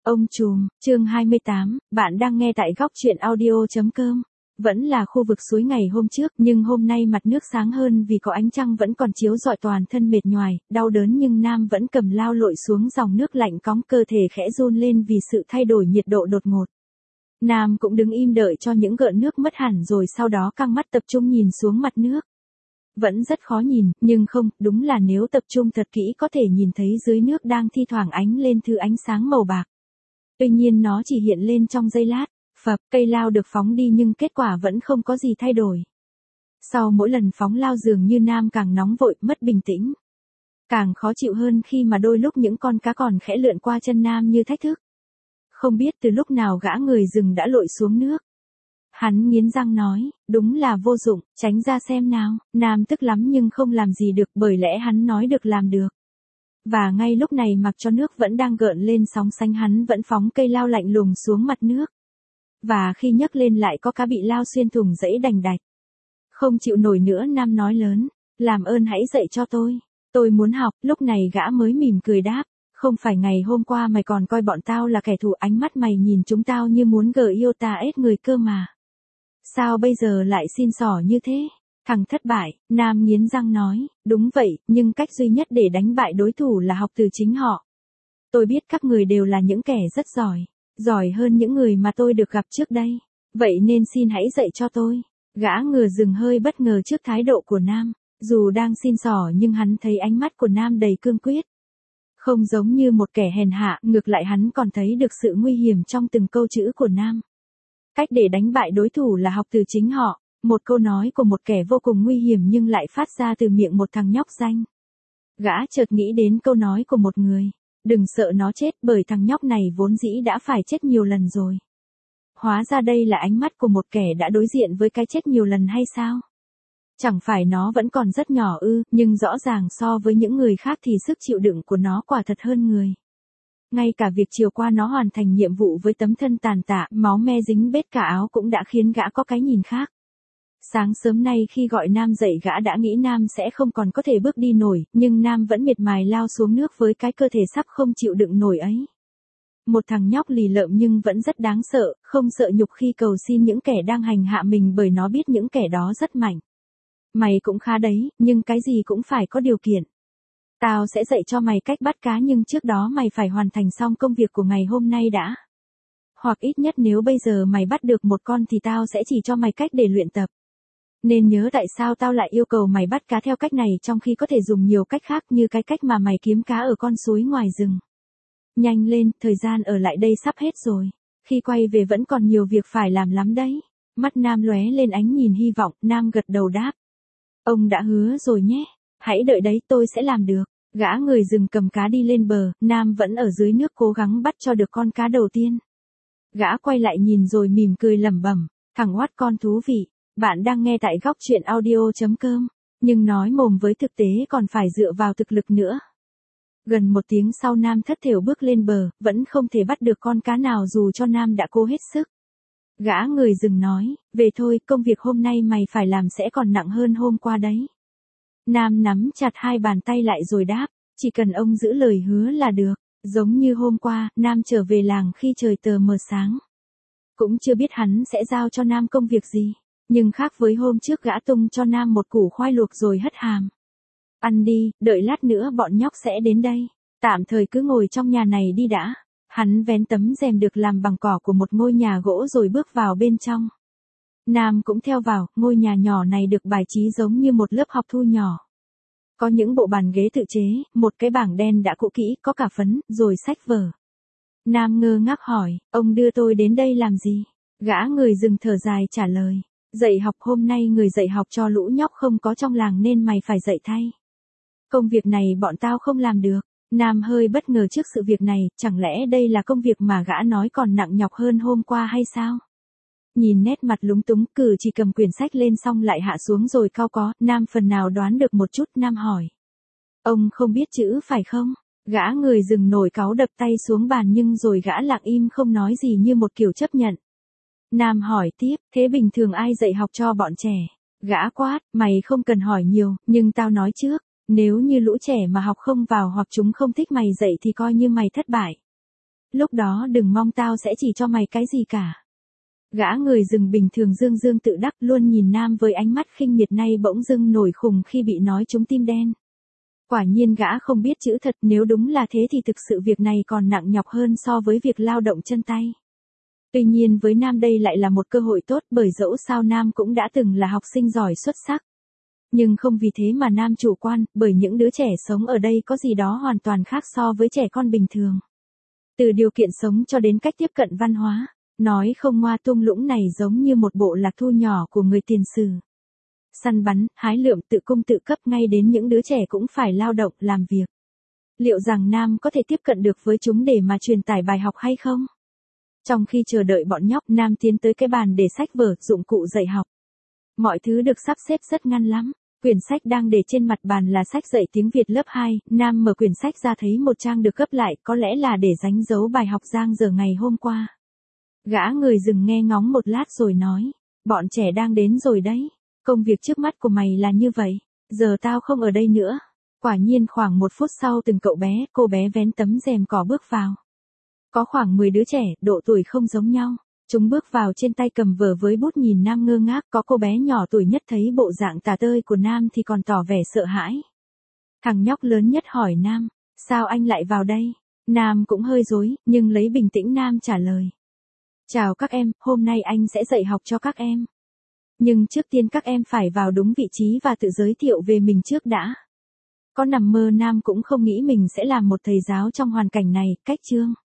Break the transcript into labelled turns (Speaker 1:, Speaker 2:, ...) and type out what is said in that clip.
Speaker 1: Ông trùm, chương 28, bạn đang nghe tại góc truyện audio.com. Vẫn là khu vực suối ngày hôm trước, nhưng hôm nay mặt nước sáng hơn vì có ánh trăng vẫn còn chiếu rọi, toàn thân mệt nhoài, đau đớn nhưng Nam vẫn cầm lao lội xuống dòng nước lạnh, cóng cơ thể khẽ run lên vì sự thay đổi nhiệt độ đột ngột. Nam cũng đứng im đợi cho những gợn nước mất hẳn rồi sau đó căng mắt tập trung nhìn xuống mặt nước. Vẫn rất khó nhìn, nhưng không, đúng là nếu tập trung thật kỹ có thể nhìn thấy dưới nước đang thi thoảng ánh lên thứ ánh sáng màu bạc. Tuy nhiên nó chỉ hiện lên trong giây lát, phập, cây lao được phóng đi nhưng kết quả vẫn không có gì thay đổi. Sau mỗi lần phóng lao dường như Nam càng nóng vội, mất bình tĩnh. Càng khó chịu hơn khi mà đôi lúc những con cá còn khẽ lượn qua chân Nam như thách thức. Không biết từ lúc nào gã người rừng đã lội xuống nước. Hắn nghiến răng nói, đúng là vô dụng, tránh ra xem nào. Nam tức lắm nhưng không làm gì được bởi lẽ hắn nói được làm được. Và ngay lúc này mặc cho nước vẫn đang gợn lên sóng xanh hắn vẫn phóng cây lao lạnh lùng xuống mặt nước. Và khi nhấc lên lại có cá bị lao xuyên thủng rẫy đành đạch. Không chịu nổi nữa Nam nói lớn, làm ơn hãy dạy cho tôi muốn học. Lúc này gã mới mỉm cười đáp, không phải ngày hôm qua mày còn coi bọn tao là kẻ thù, ánh mắt mày nhìn chúng tao như muốn gợi yêu ta ết người cơ mà. Sao bây giờ lại xin xỏ như thế? Thằng thất bại, Nam nghiến răng nói, đúng vậy, nhưng cách duy nhất để đánh bại đối thủ là học từ chính họ. Tôi biết các người đều là những kẻ rất giỏi hơn những người mà tôi được gặp trước đây. Vậy nên xin hãy dạy cho tôi. Gã ngựa rừng hơi bất ngờ trước thái độ của Nam. Dù đang xin xỏ nhưng hắn thấy ánh mắt của Nam đầy cương quyết. Không giống như một kẻ hèn hạ, ngược lại hắn còn thấy được sự nguy hiểm trong từng câu chữ của Nam. Cách để đánh bại đối thủ là học từ chính họ. Một câu nói của một kẻ vô cùng nguy hiểm nhưng lại phát ra từ miệng một thằng nhóc danh. Gã chợt nghĩ đến câu nói của một người. Đừng sợ nó chết bởi thằng nhóc này vốn dĩ đã phải chết nhiều lần rồi. Hóa ra đây là ánh mắt của một kẻ đã đối diện với cái chết nhiều lần hay sao? Chẳng phải nó vẫn còn rất nhỏ ư, nhưng rõ ràng so với những người khác thì sức chịu đựng của nó quả thật hơn người. Ngay cả việc chiều qua nó hoàn thành nhiệm vụ với tấm thân tàn tạ, máu me dính bết cả áo cũng đã khiến gã có cái nhìn khác. Sáng sớm nay khi gọi Nam dậy gã đã nghĩ Nam sẽ không còn có thể bước đi nổi, nhưng Nam vẫn miệt mài lao xuống nước với cái cơ thể sắp không chịu đựng nổi ấy. Một thằng nhóc lì lợm nhưng vẫn rất đáng sợ, không sợ nhục khi cầu xin những kẻ đang hành hạ mình bởi nó biết những kẻ đó rất mạnh. Mày cũng khá đấy, nhưng cái gì cũng phải có điều kiện. Tao sẽ dạy cho mày cách bắt cá nhưng trước đó mày phải hoàn thành xong công việc của ngày hôm nay đã. Hoặc ít nhất nếu bây giờ mày bắt được một con thì tao sẽ chỉ cho mày cách để luyện tập. Nên nhớ tại sao tao lại yêu cầu mày bắt cá theo cách này trong khi có thể dùng nhiều cách khác như cái cách mà mày kiếm cá ở con suối ngoài rừng. Nhanh lên, thời gian ở lại đây sắp hết rồi. Khi quay về vẫn còn nhiều việc phải làm lắm đấy. Mắt Nam lóe lên ánh nhìn hy vọng, Nam gật đầu đáp. Ông đã hứa rồi nhé. Hãy đợi đấy, tôi sẽ làm được. Gã người rừng cầm cá đi lên bờ, Nam vẫn ở dưới nước cố gắng bắt cho được con cá đầu tiên. Gã quay lại nhìn rồi mỉm cười lẩm bẩm, thằng oát con thú vị. Bạn đang nghe tại góc truyện audio.com, nhưng nói mồm với thực tế còn phải dựa vào thực lực nữa. Gần một tiếng sau Nam thất thểu bước lên bờ, vẫn không thể bắt được con cá nào dù cho Nam đã cố hết sức. Gã người rừng nói, về thôi, công việc hôm nay mày phải làm sẽ còn nặng hơn hôm qua đấy. Nam nắm chặt hai bàn tay lại rồi đáp, chỉ cần ông giữ lời hứa là được. Giống như hôm qua, Nam trở về làng khi trời tờ mờ sáng. Cũng chưa biết hắn sẽ giao cho Nam công việc gì. Nhưng khác với hôm trước gã tung cho Nam một củ khoai luộc rồi hất hàm. Ăn đi, đợi lát nữa bọn nhóc sẽ đến đây. Tạm thời cứ ngồi trong nhà này đi đã. Hắn vén tấm rèm được làm bằng cỏ của một ngôi nhà gỗ rồi bước vào bên trong. Nam cũng theo vào, ngôi nhà nhỏ này được bài trí giống như một lớp học thu nhỏ. Có những bộ bàn ghế tự chế, một cái bảng đen đã cũ kỹ, có cả phấn, rồi sách vở. Nam ngơ ngác hỏi, ông đưa tôi đến đây làm gì? Gã người rừng thở dài trả lời. Dạy học hôm nay người dạy học cho lũ nhóc không có trong làng nên mày phải dạy thay. Công việc này bọn tao không làm được. Nam hơi bất ngờ trước sự việc này, chẳng lẽ đây là công việc mà gã nói còn nặng nhọc hơn hôm qua hay sao? Nhìn nét mặt lúng túng, cử chỉ cầm quyển sách lên xong lại hạ xuống rồi cau có, Nam phần nào đoán được một chút. Nam hỏi. Ông không biết chữ phải không? Gã người rừng nổi cáu đập tay xuống bàn nhưng rồi gã lặng im không nói gì như một kiểu chấp nhận. Nam hỏi tiếp, thế bình thường ai dạy học cho bọn trẻ? Gã quát, mày không cần hỏi nhiều, nhưng tao nói trước, nếu như lũ trẻ mà học không vào hoặc chúng không thích mày dạy thì coi như mày thất bại. Lúc đó đừng mong tao sẽ chỉ cho mày cái gì cả. Gã người rừng bình thường dương dương tự đắc luôn nhìn Nam với ánh mắt khinh miệt, nay bỗng dưng nổi khùng khi bị nói trúng tim đen. Quả nhiên gã không biết chữ thật, nếu đúng là thế thì thực sự việc này còn nặng nhọc hơn so với việc lao động chân tay. Tuy nhiên với Nam đây lại là một cơ hội tốt, bởi dẫu sao Nam cũng đã từng là học sinh giỏi xuất sắc. Nhưng không vì thế mà Nam chủ quan, bởi những đứa trẻ sống ở đây có gì đó hoàn toàn khác so với trẻ con bình thường. Từ điều kiện sống cho đến cách tiếp cận văn hóa, nói không ngoa thung lũng này giống như một bộ lạc thu nhỏ của người tiền sử. Săn bắn, hái lượm, tự cung tự cấp, ngay đến những đứa trẻ cũng phải lao động, làm việc. Liệu rằng Nam có thể tiếp cận được với chúng để mà truyền tải bài học hay không? Trong khi chờ đợi bọn nhóc, Nam tiến tới cái bàn để sách vở, dụng cụ dạy học. Mọi thứ được sắp xếp rất ngăn lắm. Quyển sách đang để trên mặt bàn là sách dạy tiếng Việt lớp 2, Nam mở quyển sách ra thấy một trang được gấp lại, có lẽ là để đánh dấu bài học giang dở ngày hôm qua. Gã người rừng nghe ngóng một lát rồi nói, bọn trẻ đang đến rồi đấy, công việc trước mắt của mày là như vậy, giờ tao không ở đây nữa. Quả nhiên khoảng 1 phút sau từng cậu bé, cô bé vén tấm rèm cỏ bước vào. Có khoảng 10 đứa trẻ, độ tuổi không giống nhau. Chúng bước vào trên tay cầm vở với bút nhìn Nam ngơ ngác, có cô bé nhỏ tuổi nhất thấy bộ dạng tả tơi của Nam thì còn tỏ vẻ sợ hãi. Thằng nhóc lớn nhất hỏi Nam, sao anh lại vào đây? Nam cũng hơi rối, nhưng lấy bình tĩnh Nam trả lời. Chào các em, hôm nay anh sẽ dạy học cho các em. Nhưng trước tiên các em phải vào đúng vị trí và tự giới thiệu về mình trước đã. Có nằm mơ Nam cũng không nghĩ mình sẽ làm một thầy giáo trong hoàn cảnh này, cách chương.